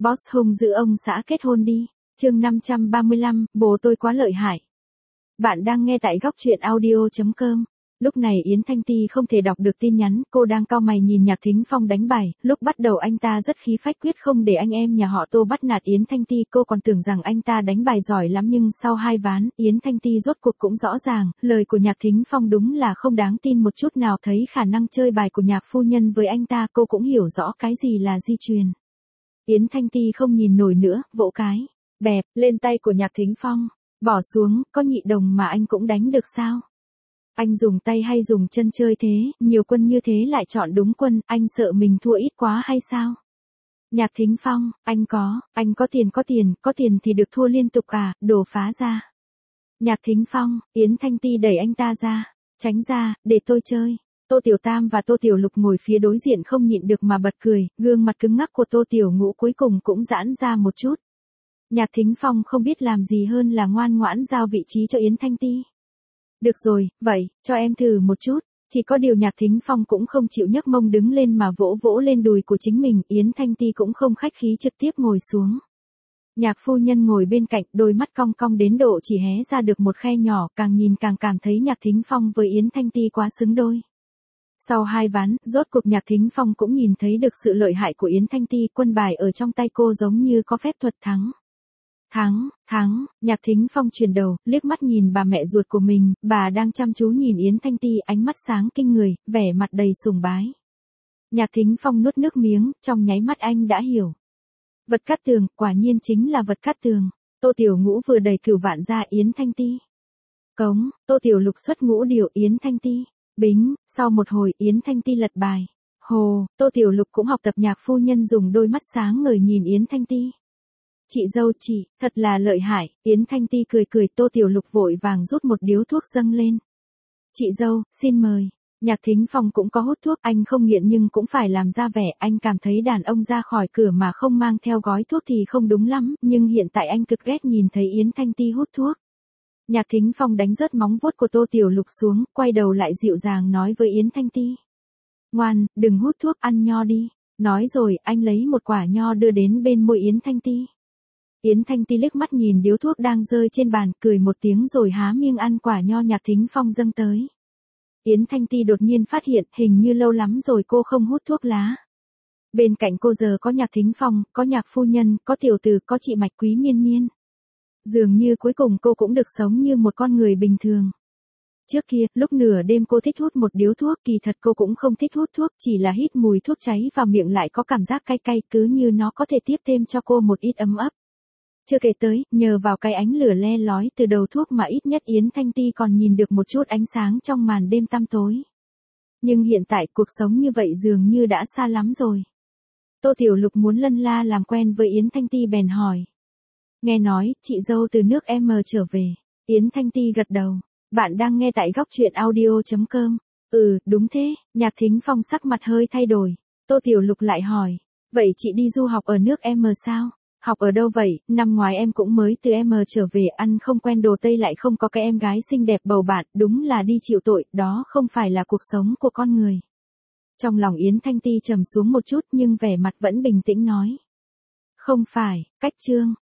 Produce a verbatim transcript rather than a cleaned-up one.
Boss hung dữ ông xã kết hôn đi. Chương năm trăm ba mươi lăm, bố tôi quá lợi hại. Bạn đang nghe tại góc truyện audio chấm com. Lúc này Yến Thanh Ti không thể đọc được tin nhắn, cô đang cau mày nhìn Nhạc Thính Phong đánh bài, lúc bắt đầu anh ta rất khí phách quyết không để anh em nhà họ Tô bắt nạt Yến Thanh Ti, cô còn tưởng rằng anh ta đánh bài giỏi lắm nhưng sau hai ván, Yến Thanh Ti rốt cuộc cũng rõ ràng, lời của Nhạc Thính Phong đúng là không đáng tin một chút nào, thấy khả năng chơi bài của Nhạc phu nhân với anh ta, cô cũng hiểu rõ cái gì là di truyền. Yến Thanh Ti không nhìn nổi nữa, vỗ cái bẹp lên tay của Nhạc Thính Phong, bỏ xuống, có nhị đồng mà anh cũng đánh được sao? Anh dùng tay hay dùng chân chơi thế, nhiều quân như thế lại chọn đúng quân, anh sợ mình thua ít quá hay sao? Nhạc Thính Phong, anh có, anh có tiền có tiền, có tiền thì được thua liên tục à, đồ phá ra. Nhạc Thính Phong, Yến Thanh Ti đẩy anh ta ra, tránh ra, để tôi chơi. Tô Tiểu Tam và Tô Tiểu Lục ngồi phía đối diện không nhịn được mà bật cười, gương mặt cứng ngắc của Tô Tiểu Ngũ cuối cùng cũng giãn ra một chút. Nhạc Thính Phong không biết làm gì hơn là ngoan ngoãn giao vị trí cho Yến Thanh Ti. Được rồi, vậy, cho em thử một chút. Chỉ có điều Nhạc Thính Phong cũng không chịu nhấc mông đứng lên mà vỗ vỗ lên đùi của chính mình, Yến Thanh Ti cũng không khách khí trực tiếp ngồi xuống. Nhạc phu nhân ngồi bên cạnh, đôi mắt cong cong đến độ chỉ hé ra được một khe nhỏ, càng nhìn càng cảm thấy Nhạc Thính Phong với Yến Thanh Ti quá xứng đôi. Sau hai ván, rốt cuộc Nhạc Thính Phong cũng nhìn thấy được sự lợi hại của Yến Thanh Ti, quân bài ở trong tay cô giống như có phép thuật thắng. Thắng, thắng, Nhạc Thính Phong chuyển đầu, liếc mắt nhìn bà mẹ ruột của mình, bà đang chăm chú nhìn Yến Thanh Ti, ánh mắt sáng kinh người, vẻ mặt đầy sùng bái. Nhạc Thính Phong nuốt nước miếng, trong nháy mắt anh đã hiểu. Vật cát tường, quả nhiên chính là vật cát tường. Tô Tiểu Ngũ vừa đẩy cửu vạn ra, Yến Thanh Ti. Cống, Tô Tiểu Lục xuất ngũ điều, Yến Thanh Ti. Bính, sau một hồi, Yến Thanh Ti lật bài. Hồ, Tô Tiểu Lục cũng học tập Nhạc phu nhân dùng đôi mắt sáng ngời nhìn Yến Thanh Ti. Chị dâu chị, thật là lợi hại, Yến Thanh Ti cười cười, Tô Tiểu Lục vội vàng rút một điếu thuốc dâng lên. Chị dâu, xin mời. Nhạc Thính Phong cũng có hút thuốc, anh không nghiện nhưng cũng phải làm ra vẻ, anh cảm thấy đàn ông ra khỏi cửa mà không mang theo gói thuốc thì không đúng lắm, nhưng hiện tại anh cực ghét nhìn thấy Yến Thanh Ti hút thuốc. Nhạc Thính Phong đánh rớt móng vuốt của Tô Tiểu Lục xuống, quay đầu lại dịu dàng nói với Yến Thanh Ti. Ngoan, đừng hút thuốc, ăn nho đi. Nói rồi, anh lấy một quả nho đưa đến bên môi Yến Thanh Ti. Yến Thanh Ti liếc mắt nhìn điếu thuốc đang rơi trên bàn, cười một tiếng rồi há miệng ăn quả nho Nhạc Thính Phong dâng tới. Yến Thanh Ti đột nhiên phát hiện, hình như lâu lắm rồi cô không hút thuốc lá. Bên cạnh cô giờ có Nhạc Thính Phong, có Nhạc phu nhân, có tiểu tử, có chị Mạch Quý Miên Miên. Dường như cuối cùng cô cũng được sống như một con người bình thường. Trước kia, lúc nửa đêm cô thích hút một điếu thuốc, kỳ thật cô cũng không thích hút thuốc, chỉ là hít mùi thuốc cháy vào miệng lại có cảm giác cay cay, cứ như nó có thể tiếp thêm cho cô một ít ấm áp. Chưa kể tới, nhờ vào cái ánh lửa le lói từ đầu thuốc mà ít nhất Yến Thanh Ti còn nhìn được một chút ánh sáng trong màn đêm tăm tối. Nhưng hiện tại cuộc sống như vậy dường như đã xa lắm rồi. Tô Tiểu Lục muốn lân la làm quen với Yến Thanh Ti bèn hỏi. Nghe nói, chị dâu từ nước em trở về. Yến Thanh Ti gật đầu. Bạn đang nghe tại góc truyện audio chấm com. Ừ, đúng thế, Nhạc Thính Phong sắc mặt hơi thay đổi. Tô Tiểu Lục lại hỏi. Vậy chị đi du học ở nước em sao? Học ở đâu vậy, năm ngoái em cũng mới từ em trở về, ăn không quen đồ Tây lại không có cái em gái xinh đẹp bầu bạn, đúng là đi chịu tội, đó không phải là cuộc sống của con người. Trong lòng Yến Thanh Ti trầm xuống một chút nhưng vẻ mặt vẫn bình tĩnh nói. Không phải, cách chương,